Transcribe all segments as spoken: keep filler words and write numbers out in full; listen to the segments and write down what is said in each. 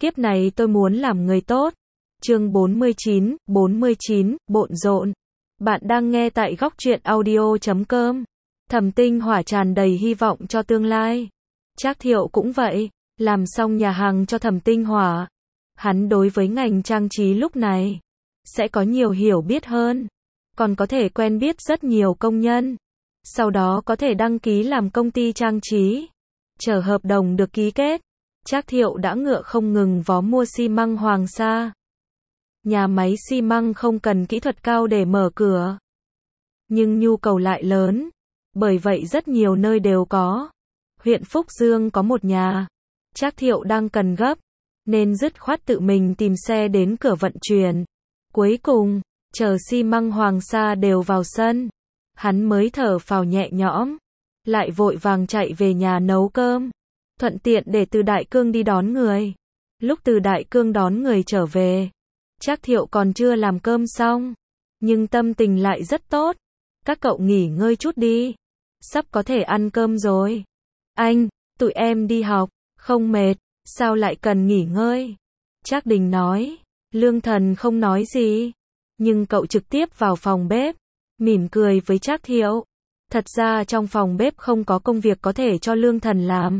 Kiếp này tôi muốn làm người tốt. Chương bốn mươi chín, bốn mươi chín, bộn rộn. Bạn đang nghe tại góc truyện audio chấm com. Thẩm Tinh Hỏa tràn đầy hy vọng cho tương lai. Trác Thiệu cũng vậy, làm xong nhà hàng cho Thẩm Tinh Hỏa. Hắn đối với ngành trang trí lúc này sẽ có nhiều hiểu biết hơn, còn có thể quen biết rất nhiều công nhân. Sau đó có thể đăng ký làm công ty trang trí. Chờ hợp đồng được ký kết, Trác Thiệu đã ngựa không ngừng vó mua xi măng Hoàng Sa. Nhà máy xi măng không cần kỹ thuật cao để mở cửa, nhưng nhu cầu lại lớn, bởi vậy rất nhiều nơi đều có. Huyện Phúc Dương có một nhà, Trác Thiệu đang cần gấp, nên dứt khoát tự mình tìm xe đến cửa vận chuyển. Cuối cùng, chờ xi măng Hoàng Sa đều vào sân, hắn mới thở phào nhẹ nhõm, lại vội vàng chạy về nhà nấu cơm, thuận tiện để Từ Đại Cương đi đón người. Lúc Từ Đại Cương đón người trở về, Trác Thiệu còn chưa làm cơm xong, nhưng tâm tình lại rất tốt. Các cậu nghỉ ngơi chút đi, sắp có thể ăn cơm rồi. Anh, tụi em đi học, không mệt, sao lại cần nghỉ ngơi? Trác Đình nói. Lương Thần không nói gì, nhưng cậu trực tiếp vào phòng bếp, mỉm cười với Trác Thiệu. Thật ra trong phòng bếp không có công việc có thể cho Lương Thần làm,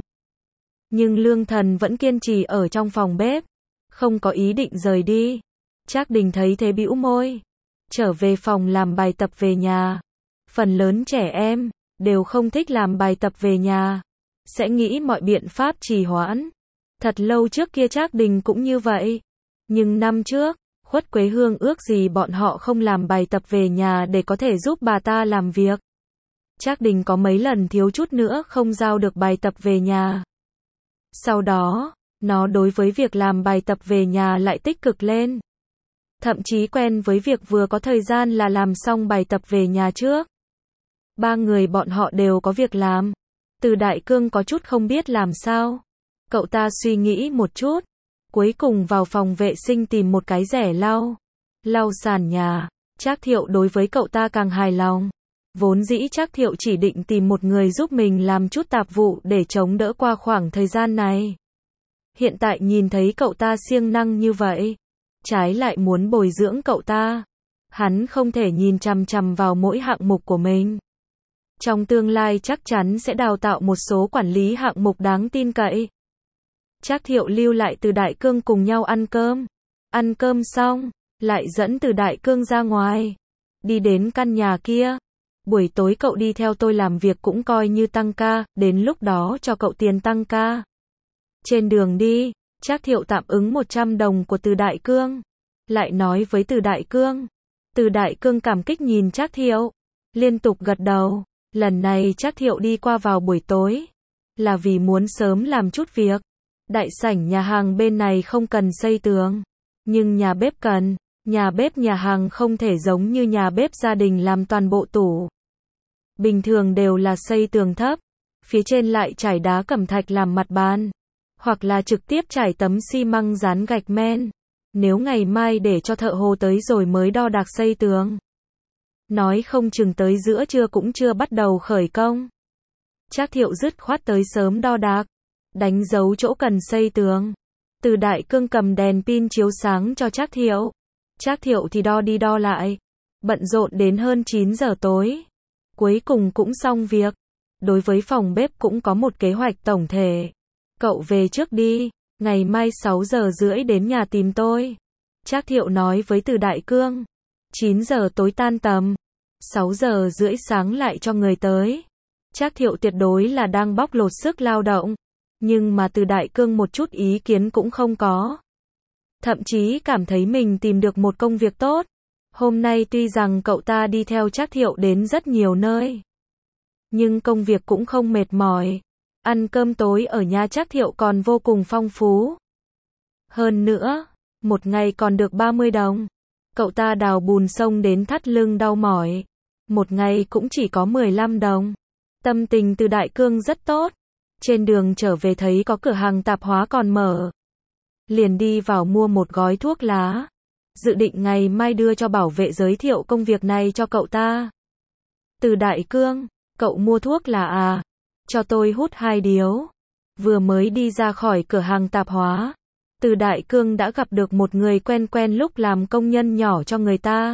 nhưng Lương Thần vẫn kiên trì ở trong phòng bếp, không có ý định rời đi. Trác Đình thấy thế bĩu môi, trở về phòng làm bài tập về nhà. Phần lớn trẻ em đều không thích làm bài tập về nhà, sẽ nghĩ mọi biện pháp trì hoãn. Thật lâu trước kia Trác Đình cũng như vậy, nhưng năm trước, Khuất Quế Hương ước gì bọn họ không làm bài tập về nhà để có thể giúp bà ta làm việc. Trác Đình có mấy lần thiếu chút nữa không giao được bài tập về nhà. Sau đó, nó đối với việc làm bài tập về nhà lại tích cực lên. Thậm chí quen với việc vừa có thời gian là làm xong bài tập về nhà trước. Ba người bọn họ đều có việc làm. Từ Đại Cương có chút không biết làm sao. Cậu ta suy nghĩ một chút, cuối cùng vào phòng vệ sinh tìm một cái rẻ lau, lau sàn nhà. Trác Thiệu đối với cậu ta càng hài lòng. Vốn dĩ Trác Thiệu chỉ định tìm một người giúp mình làm chút tạp vụ để chống đỡ qua khoảng thời gian này. Hiện tại nhìn thấy cậu ta siêng năng như vậy, trái lại muốn bồi dưỡng cậu ta. Hắn không thể nhìn chằm chằm vào mỗi hạng mục của mình. Trong tương lai chắc chắn sẽ đào tạo một số quản lý hạng mục đáng tin cậy. Trác Thiệu lưu lại Từ Đại Cương cùng nhau ăn cơm. Ăn cơm xong, lại dẫn Từ Đại Cương ra ngoài, đi đến căn nhà kia. Buổi tối cậu đi theo tôi làm việc cũng coi như tăng ca, đến lúc đó cho cậu tiền tăng ca. Trên đường đi, Trác Thiệu tạm ứng một trăm đồng của Từ Đại Cương, lại nói với Từ Đại Cương. Từ Đại Cương cảm kích nhìn Trác Thiệu, liên tục gật đầu. Lần này Trác Thiệu đi qua vào buổi tối, là vì muốn sớm làm chút việc. Đại sảnh nhà hàng bên này không cần xây tường, nhưng nhà bếp cần. Nhà bếp nhà hàng không thể giống như nhà bếp gia đình làm toàn bộ tủ. Bình thường đều là xây tường thấp, phía trên lại trải đá cẩm thạch làm mặt bàn, hoặc là trực tiếp trải tấm xi măng dán gạch men. Nếu ngày mai để cho thợ hồ tới rồi mới đo đạc xây tường, nói không chừng tới giữa trưa cũng chưa bắt đầu khởi công. Trác Thiệu dứt khoát tới sớm đo đạc, đánh dấu chỗ cần xây tường. Từ Đại Cương cầm đèn pin chiếu sáng cho Trác Thiệu. Trác Thiệu thì đo đi đo lại, bận rộn đến hơn chín giờ tối. Cuối cùng cũng xong việc. Đối với phòng bếp cũng có một kế hoạch tổng thể. Cậu về trước đi, ngày mai sáu giờ rưỡi đến nhà tìm tôi. Trác Thiệu nói với Từ Đại Cương. chín giờ tối tan tầm, sáu giờ rưỡi sáng lại cho người tới. Trác Thiệu tuyệt đối là đang bóc lột sức lao động, nhưng mà Từ Đại Cương một chút ý kiến cũng không có. Thậm chí cảm thấy mình tìm được một công việc tốt. Hôm nay tuy rằng cậu ta đi theo Trác Thiệu đến rất nhiều nơi, nhưng công việc cũng không mệt mỏi. Ăn cơm tối ở nhà Trác Thiệu còn vô cùng phong phú. Hơn nữa, một ngày còn được ba mươi đồng. Cậu ta đào bùn sông đến thắt lưng đau mỏi, một ngày cũng chỉ có mười lăm đồng. Tâm tình Từ Đại Cương rất tốt. Trên đường trở về thấy có cửa hàng tạp hóa còn mở, liền đi vào mua một gói thuốc lá, dự định ngày mai đưa cho bảo vệ giới thiệu công việc này cho cậu ta. Từ Đại Cương, cậu mua thuốc lá à? Cho tôi hút hai điếu. Vừa mới đi ra khỏi cửa hàng tạp hóa, Từ Đại Cương đã gặp được một người quen quen lúc làm công nhân nhỏ cho người ta.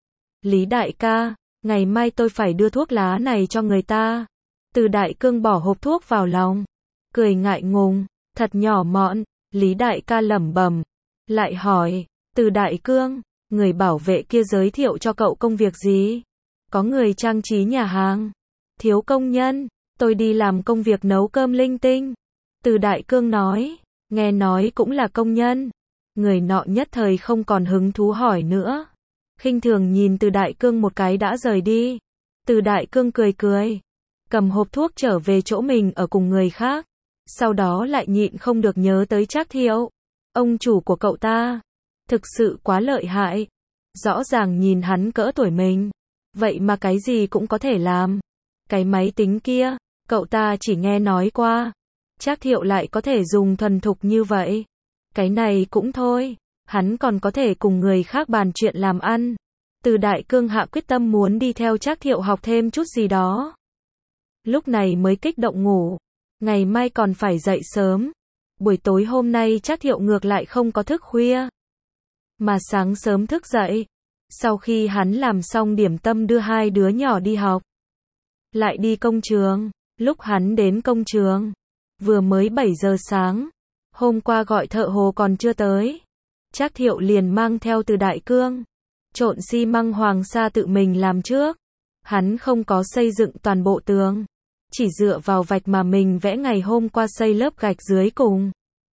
Lý đại ca, ngày mai tôi phải đưa thuốc lá này cho người ta. Từ Đại Cương bỏ hộp thuốc vào lòng, cười ngại ngùng, thật nhỏ mọn. Lý đại ca lẩm bẩm, lại hỏi, Từ Đại Cương, người bảo vệ kia giới thiệu cho cậu công việc gì? Có người trang trí nhà hàng, thiếu công nhân, tôi đi làm công việc nấu cơm linh tinh. Từ Đại Cương nói, nghe nói cũng là công nhân. Người nọ nhất thời không còn hứng thú hỏi nữa, khinh thường nhìn Từ Đại Cương một cái đã rời đi. Từ Đại Cương cười cười, cầm hộp thuốc trở về chỗ mình ở cùng người khác. Sau đó lại nhịn không được nhớ tới Trác Thiệu, ông chủ của cậu ta, thực sự quá lợi hại. Rõ ràng nhìn hắn cỡ tuổi mình, vậy mà cái gì cũng có thể làm. Cái máy tính kia, cậu ta chỉ nghe nói qua. Trác Thiệu lại có thể dùng thuần thục như vậy. Cái này cũng thôi, hắn còn có thể cùng người khác bàn chuyện làm ăn. Từ Đại Cương hạ quyết tâm muốn đi theo Trác Thiệu học thêm chút gì đó. Lúc này mới kích động ngủ, ngày mai còn phải dậy sớm. Buổi tối hôm nay Trác Thiệu ngược lại không có thức khuya, mà sáng sớm thức dậy. Sau khi hắn làm xong điểm tâm đưa hai đứa nhỏ đi học, lại đi công trường. Lúc hắn đến công trường, vừa mới bảy giờ sáng. Hôm qua gọi thợ hồ còn chưa tới. Trác Thiệu liền mang theo Từ Đại Cương, trộn xi măng Hoàng Sa tự mình làm trước. Hắn không có xây dựng toàn bộ tường, chỉ dựa vào vạch mà mình vẽ ngày hôm qua xây lớp gạch dưới cùng.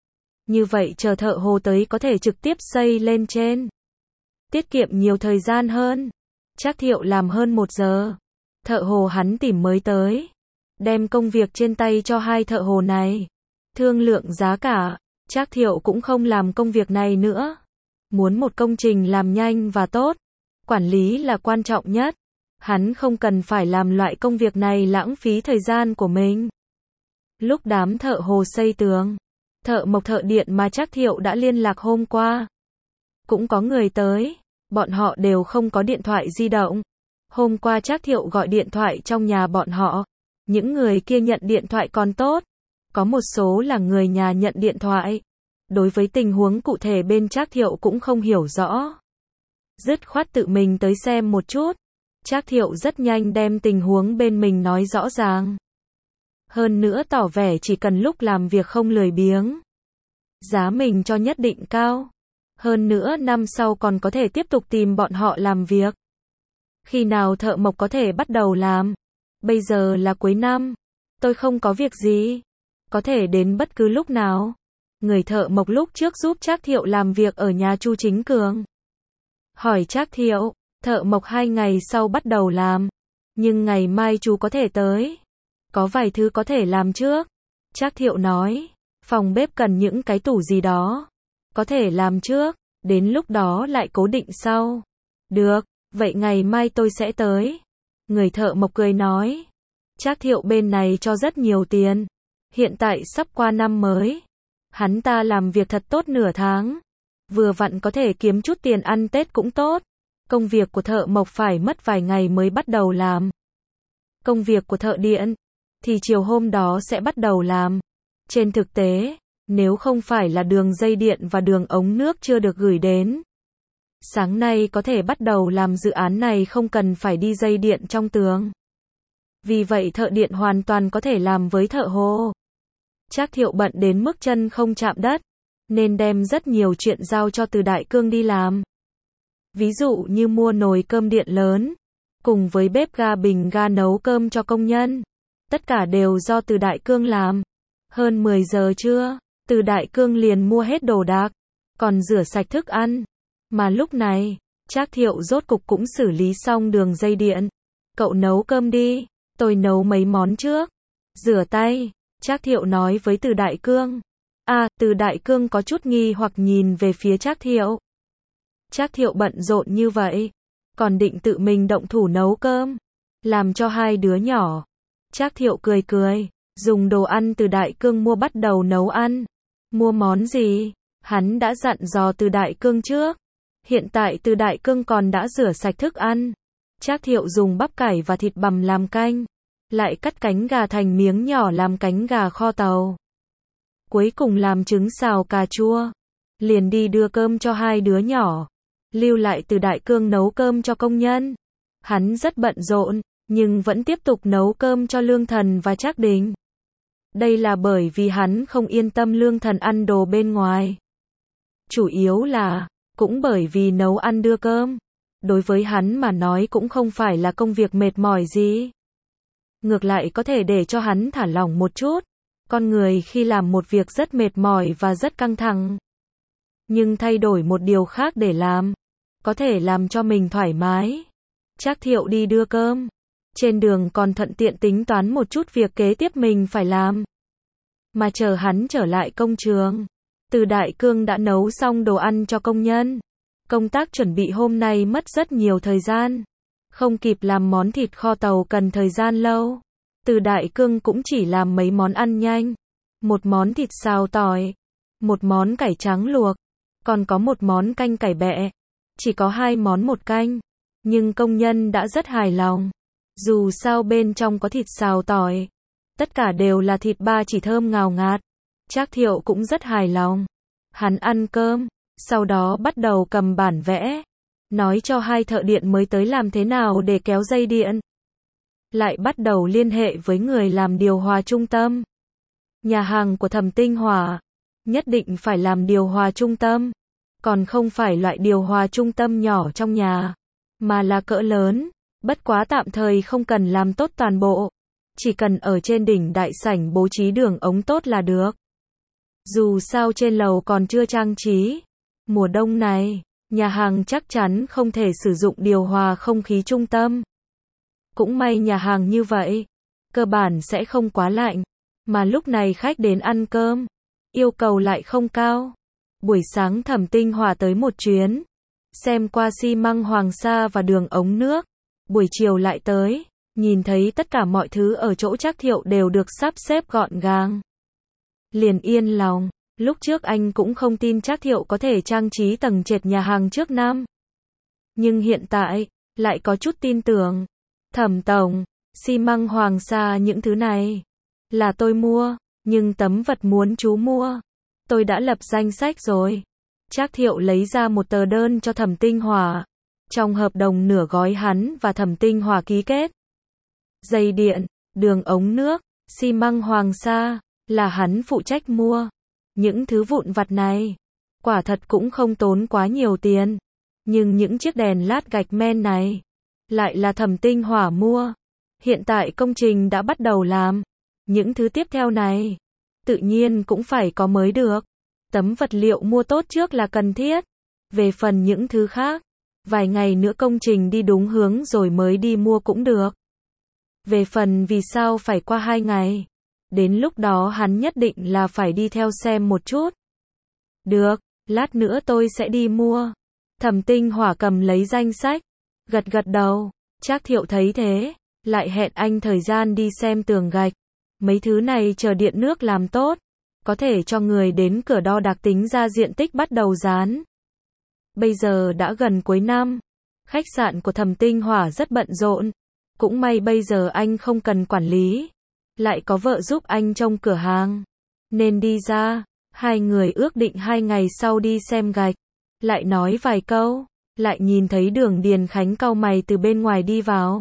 Như vậy chờ thợ hồ tới có thể trực tiếp xây lên trên, tiết kiệm nhiều thời gian hơn. Trác Thiệu làm hơn một giờ. Thợ hồ hắn tìm mới tới, đem công việc trên tay cho hai thợ hồ này, thương lượng giá cả. Trác Thiệu cũng không làm công việc này nữa. Muốn một công trình làm nhanh và tốt, quản lý là quan trọng nhất. Hắn không cần phải làm loại công việc này lãng phí thời gian của mình. Lúc đám thợ hồ xây tường, thợ mộc thợ điện mà Trác Thiệu đã liên lạc hôm qua, cũng có người tới. Bọn họ đều không có điện thoại di động. Hôm qua Trác Thiệu gọi điện thoại trong nhà bọn họ, những người kia nhận điện thoại còn tốt. Có một số là người nhà nhận điện thoại. Đối với tình huống cụ thể bên Trác Thiệu cũng không hiểu rõ, dứt khoát tự mình tới xem một chút. Trác Thiệu rất nhanh đem tình huống bên mình nói rõ ràng. Hơn nữa tỏ vẻ chỉ cần lúc làm việc không lười biếng, giá mình cho nhất định cao. Hơn nữa năm sau còn có thể tiếp tục tìm bọn họ làm việc. Khi nào thợ mộc có thể bắt đầu làm? Bây giờ là cuối năm, tôi không có việc gì, có thể đến bất cứ lúc nào. Người thợ mộc lúc trước giúp Trác Thiệu làm việc ở nhà Chu Chính Cường hỏi Trác Thiệu, thợ mộc hai ngày sau bắt đầu làm, nhưng ngày mai chú có thể tới, có vài thứ có thể làm trước. Trác Thiệu nói, phòng bếp cần những cái tủ gì đó, có thể làm trước, đến lúc đó lại cố định sau. Được, vậy ngày mai tôi sẽ tới. Người thợ mộc cười nói. Trác Thiệu bên này cho rất nhiều tiền. Hiện tại sắp qua năm mới, hắn ta làm việc thật tốt nửa tháng, vừa vặn có thể kiếm chút tiền ăn Tết cũng tốt. Công việc của thợ mộc phải mất vài ngày mới bắt đầu làm. Công việc của thợ điện thì chiều hôm đó sẽ bắt đầu làm. Trên thực tế, nếu không phải là đường dây điện và đường ống nước chưa được gửi đến, sáng nay có thể bắt đầu làm dự án này không cần phải đi dây điện trong tường. Vì vậy thợ điện hoàn toàn có thể làm với thợ hồ. Trác Thiệu bận đến mức chân không chạm đất, nên đem rất nhiều chuyện giao cho Từ Đại Cương đi làm. Ví dụ như mua nồi cơm điện lớn, cùng với bếp ga bình ga nấu cơm cho công nhân. Tất cả đều do Từ Đại Cương làm. Hơn mười giờ trưa, Từ Đại Cương liền mua hết đồ đạc, còn rửa sạch thức ăn. Mà lúc này, Trác Thiệu rốt cục cũng xử lý xong đường dây điện. Cậu nấu cơm đi, tôi nấu mấy món trước. Rửa tay, Trác Thiệu nói với Từ Đại Cương. À, Từ Đại Cương có chút nghi hoặc nhìn về phía Trác Thiệu. Trác Thiệu bận rộn như vậy, còn định tự mình động thủ nấu cơm, làm cho hai đứa nhỏ. Trác Thiệu cười cười, dùng đồ ăn Từ Đại Cương mua bắt đầu nấu ăn. Mua món gì? Hắn đã dặn dò Từ Đại Cương trước. Hiện tại Từ Đại Cương còn đã rửa sạch thức ăn. Trác Thiệu dùng bắp cải và thịt bằm làm canh, lại cắt cánh gà thành miếng nhỏ làm cánh gà kho tàu. Cuối cùng làm trứng xào cà chua. liền đi đưa cơm cho hai đứa nhỏ, lưu lại Từ Đại Cương nấu cơm cho công nhân. Hắn rất bận rộn, nhưng vẫn tiếp tục nấu cơm cho Lương Thần và Trác Đình. Đây là bởi vì hắn không yên tâm Lương Thần ăn đồ bên ngoài. Chủ yếu là, cũng bởi vì nấu ăn đưa cơm, đối với hắn mà nói cũng không phải là công việc mệt mỏi gì. Ngược lại có thể để cho hắn thả lỏng một chút. Con người khi làm một việc rất mệt mỏi và rất căng thẳng, nhưng thay đổi một điều khác để làm, có thể làm cho mình thoải mái. Trác Thiệu đi đưa cơm, trên đường còn thuận tiện tính toán một chút việc kế tiếp mình phải làm. Mà chờ hắn trở lại công trường, Từ Đại Cương đã nấu xong đồ ăn cho công nhân. Công tác chuẩn bị hôm nay mất rất nhiều thời gian, không kịp làm món thịt kho tàu cần thời gian lâu. Từ Đại Cương cũng chỉ làm mấy món ăn nhanh, một món thịt xào tỏi, một món cải trắng luộc, còn có một món canh cải bẹ. Chỉ có hai món một canh, nhưng công nhân đã rất hài lòng. Dù sao bên trong có thịt xào tỏi, tất cả đều là thịt ba chỉ thơm ngào ngạt. Trác Thiệu cũng rất hài lòng. Hắn ăn cơm, sau đó bắt đầu cầm bản vẽ, nói cho hai thợ điện mới tới làm thế nào để kéo dây điện. Lại bắt đầu liên hệ với người làm điều hòa trung tâm. Nhà hàng của Thẩm Tinh Hỏa, nhất định phải làm điều hòa trung tâm. Còn không phải loại điều hòa trung tâm nhỏ trong nhà, mà là cỡ lớn. Bất quá tạm thời không cần làm tốt toàn bộ, chỉ cần ở trên đỉnh đại sảnh bố trí đường ống tốt là được. Dù sao trên lầu còn chưa trang trí. Mùa đông này, nhà hàng chắc chắn không thể sử dụng điều hòa không khí trung tâm. Cũng may nhà hàng như vậy, cơ bản sẽ không quá lạnh, mà lúc này khách đến ăn cơm, yêu cầu lại không cao. Buổi sáng Thẩm Tinh Hỏa tới một chuyến, xem qua xi măng Hoàng Sa và đường ống nước. Buổi chiều lại tới, nhìn thấy tất cả mọi thứ ở chỗ Trác Thiệu đều được sắp xếp gọn gàng. Liền yên lòng, lúc trước anh cũng không tin Trác Thiệu có thể trang trí tầng trệt nhà hàng trước năm. Nhưng hiện tại, lại có chút tin tưởng. Thẩm tổng, xi măng Hoàng Sa những thứ này, là tôi mua, nhưng tấm vật muốn chú mua, tôi đã lập danh sách rồi. Trác Thiệu lấy ra một tờ đơn cho Thẩm Tinh Hỏa. Trong hợp đồng nửa gói hắn và Thẩm Tinh Hỏa ký kết. Dây điện, đường ống nước, xi măng Hoàng Sa, là hắn phụ trách mua. Những thứ vụn vặt này, quả thật cũng không tốn quá nhiều tiền. Nhưng những chiếc đèn lát gạch men này, lại là Thẩm Tinh Hỏa mua. Hiện tại công trình đã bắt đầu làm. Những thứ tiếp theo này, tự nhiên cũng phải có mới được. Tấm vật liệu mua tốt trước là cần thiết. Về phần những thứ khác, vài ngày nữa công trình đi đúng hướng rồi mới đi mua cũng được. Về phần vì sao phải qua hai ngày, đến lúc đó hắn nhất định là phải đi theo xem một chút. Được, lát nữa tôi sẽ đi mua. Thẩm Tinh Hỏa cầm lấy danh sách, gật gật đầu. Trác Thiệu thấy thế, lại hẹn anh thời gian đi xem tường gạch. Mấy thứ này chờ điện nước làm tốt, có thể cho người đến cửa đo đạc tính ra diện tích bắt đầu dán. Bây giờ đã gần cuối năm, khách sạn của Thẩm Tinh Hỏa rất bận rộn. Cũng may bây giờ anh không cần quản lý, lại có vợ giúp anh trông cửa hàng, nên đi ra. Hai người ước định hai ngày sau đi xem gạch, lại nói vài câu, lại nhìn thấy Đường Điền Khánh cau mày từ bên ngoài đi vào.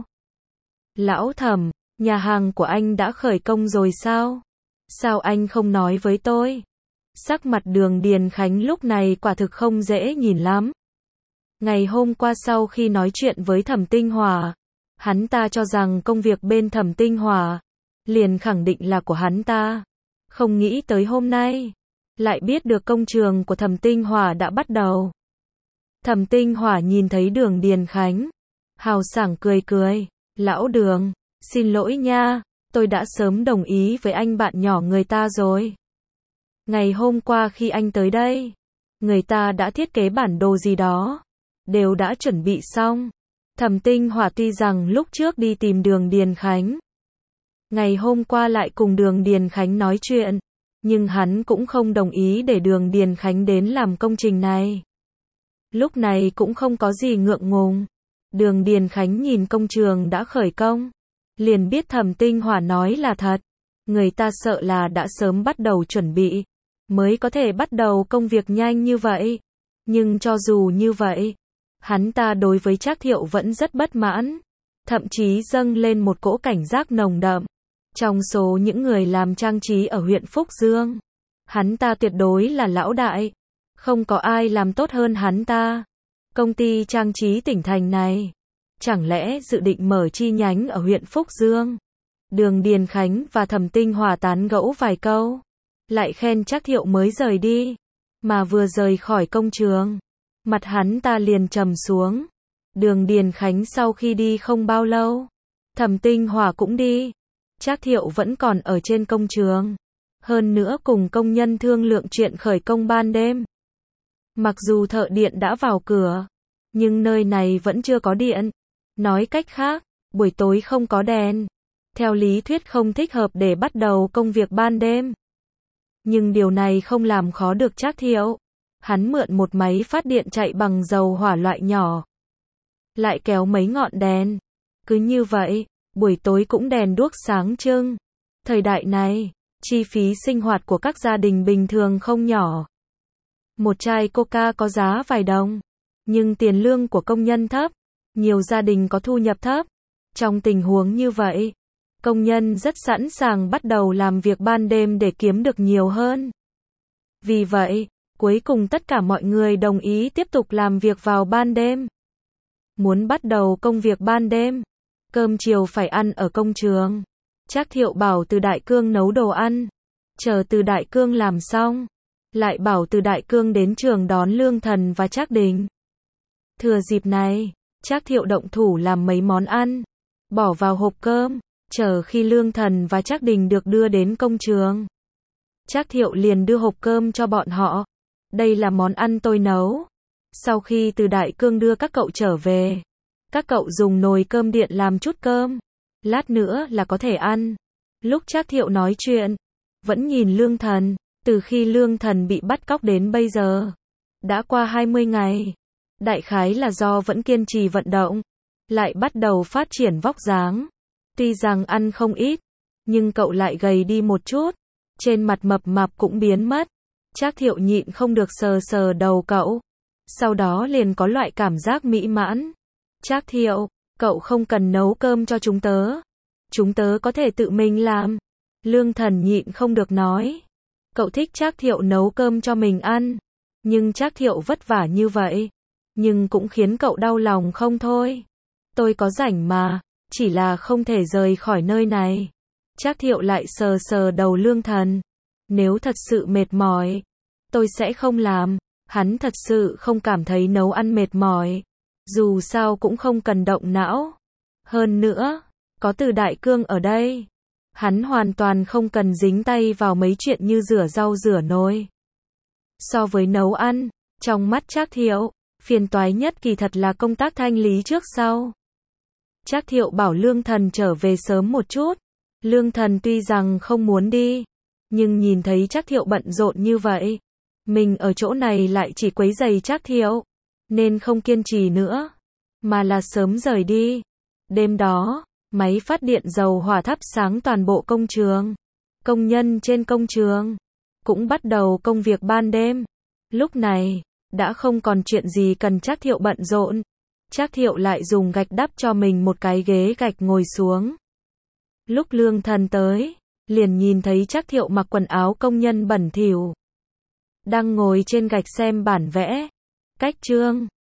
Lão Thẩm, nhà hàng của anh đã khởi công rồi sao? Sao anh không nói với tôi? Sắc mặt Đường Điền Khánh lúc này quả thực không dễ nhìn lắm. Ngày hôm qua sau khi nói chuyện với Thẩm Tinh Hỏa, hắn ta cho rằng công việc bên Thẩm Tinh Hỏa, liền khẳng định là của hắn ta. Không nghĩ tới hôm nay, lại biết được công trường của Thẩm Tinh Hỏa đã bắt đầu. Thẩm Tinh Hỏa nhìn thấy Đường Điền Khánh, hào sảng cười cười. Lão Đường, xin lỗi nha, tôi đã sớm đồng ý với anh bạn nhỏ người ta rồi. Ngày hôm qua khi anh tới đây, người ta đã thiết kế bản đồ gì đó, đều đã chuẩn bị xong. Thẩm Tinh Hỏa tuy rằng lúc trước đi tìm Đường Điền Khánh, ngày hôm qua lại cùng Đường Điền Khánh nói chuyện, nhưng hắn cũng không đồng ý để Đường Điền Khánh đến làm công trình này. Lúc này cũng không có gì ngượng ngùng. Đường Điền Khánh nhìn công trường đã khởi công, liền biết Thẩm Tinh Hỏa nói là thật. Người ta sợ là đã sớm bắt đầu chuẩn bị. mới có thể bắt đầu công việc nhanh như vậy. Nhưng cho dù như vậy, hắn ta đối với Trác Thiệu vẫn rất bất mãn, thậm chí dâng lên một cỗ cảnh giác nồng đậm. Trong số những người làm trang trí ở huyện Phúc Dương, hắn ta tuyệt đối là lão đại, không có ai làm tốt hơn hắn ta. Công ty trang trí tỉnh thành này, chẳng lẽ dự định mở chi nhánh ở huyện Phúc Dương? Đường Điền Khánh và Thẩm Tinh Hòa tán gẫu vài câu, lại khen Trác Thiệu mới rời đi, mà vừa rời khỏi công trường, mặt hắn ta liền trầm xuống. Đường Điền Khánh sau khi đi không bao lâu, Thẩm Tinh Hòa cũng đi. Trác Thiệu vẫn còn ở trên công trường, hơn nữa cùng công nhân thương lượng chuyện khởi công ban đêm. Mặc dù thợ điện đã vào cửa, nhưng nơi này vẫn chưa có điện. Nói cách khác, buổi tối không có đèn. Theo lý thuyết không thích hợp để bắt đầu công việc ban đêm. Nhưng điều này không làm khó được Trác Thiệu. Hắn mượn một máy phát điện chạy bằng dầu hỏa loại nhỏ, lại kéo mấy ngọn đèn. Cứ như vậy, buổi tối cũng đèn đuốc sáng trưng. Thời đại này, chi phí sinh hoạt của các gia đình bình thường không nhỏ. Một chai Coca có giá vài đồng, nhưng tiền lương của công nhân thấp, nhiều gia đình có thu nhập thấp. Trong tình huống như vậy, công nhân rất sẵn sàng bắt đầu làm việc ban đêm để kiếm được nhiều hơn. Vì vậy, cuối cùng tất cả mọi người đồng ý tiếp tục làm việc vào ban đêm. Muốn bắt đầu công việc ban đêm, cơm chiều phải ăn ở công trường. Trác Thiệu bảo Từ Đại Cương nấu đồ ăn, chờ Từ Đại Cương làm xong, lại bảo Từ Đại Cương đến trường đón Lương Thần và Trác Đình. Thừa dịp này, Trác Thiệu động thủ làm mấy món ăn, bỏ vào hộp cơm, chờ khi Lương Thần và Trác Đình được đưa đến công trường. Trác Thiệu liền đưa hộp cơm cho bọn họ. Đây là món ăn tôi nấu. Sau khi Từ Đại Cương đưa các cậu trở về, các cậu dùng nồi cơm điện làm chút cơm, lát nữa là có thể ăn. Lúc Trác Thiệu nói chuyện, vẫn nhìn Lương Thần. Từ khi Lương Thần bị bắt cóc đến bây giờ, đã qua hai mươi ngày. Đại khái là do vẫn kiên trì vận động, lại bắt đầu phát triển vóc dáng. Tuy rằng ăn không ít, nhưng cậu lại gầy đi một chút. Trên mặt mập mạp cũng biến mất. Trác Thiệu nhịn không được sờ sờ đầu cậu. Sau đó liền có loại cảm giác mỹ mãn. Trác Thiệu, cậu không cần nấu cơm cho chúng tớ. Chúng tớ có thể tự mình làm. Lương Thần nhịn không được nói. Cậu thích Trác Thiệu nấu cơm cho mình ăn. Nhưng Trác Thiệu vất vả như vậy, nhưng cũng khiến cậu đau lòng không thôi. Tôi có rảnh mà, chỉ là không thể rời khỏi nơi này. Trác Thiệu lại sờ sờ đầu Lương Thần. Nếu thật sự mệt mỏi, tôi sẽ không làm. Hắn thật sự không cảm thấy nấu ăn mệt mỏi. Dù sao cũng không cần động não. Hơn nữa, có Từ Đại Cương ở đây, hắn hoàn toàn không cần dính tay vào mấy chuyện như rửa rau rửa nồi. So với nấu ăn, trong mắt Trác Thiệu, phiền toái nhất kỳ thật là công tác thanh lý trước sau. Trác Thiệu bảo Lương Thần trở về sớm một chút. Lương Thần tuy rằng không muốn đi, nhưng nhìn thấy Trác Thiệu bận rộn như vậy, mình ở chỗ này lại chỉ quấy rầy Trác Thiệu, nên không kiên trì nữa, mà là sớm rời đi. Đêm đó, máy phát điện dầu hỏa thắp sáng toàn bộ công trường. Công nhân trên công trường cũng bắt đầu công việc ban đêm. Lúc này, đã không còn chuyện gì cần Trác Thiệu bận rộn. Trác Thiệu lại dùng gạch đắp cho mình một cái ghế gạch ngồi xuống. Lúc Lương Thần tới, liền nhìn thấy Trác Thiệu mặc quần áo công nhân bẩn thỉu, đang ngồi trên gạch xem bản vẽ. Cách chương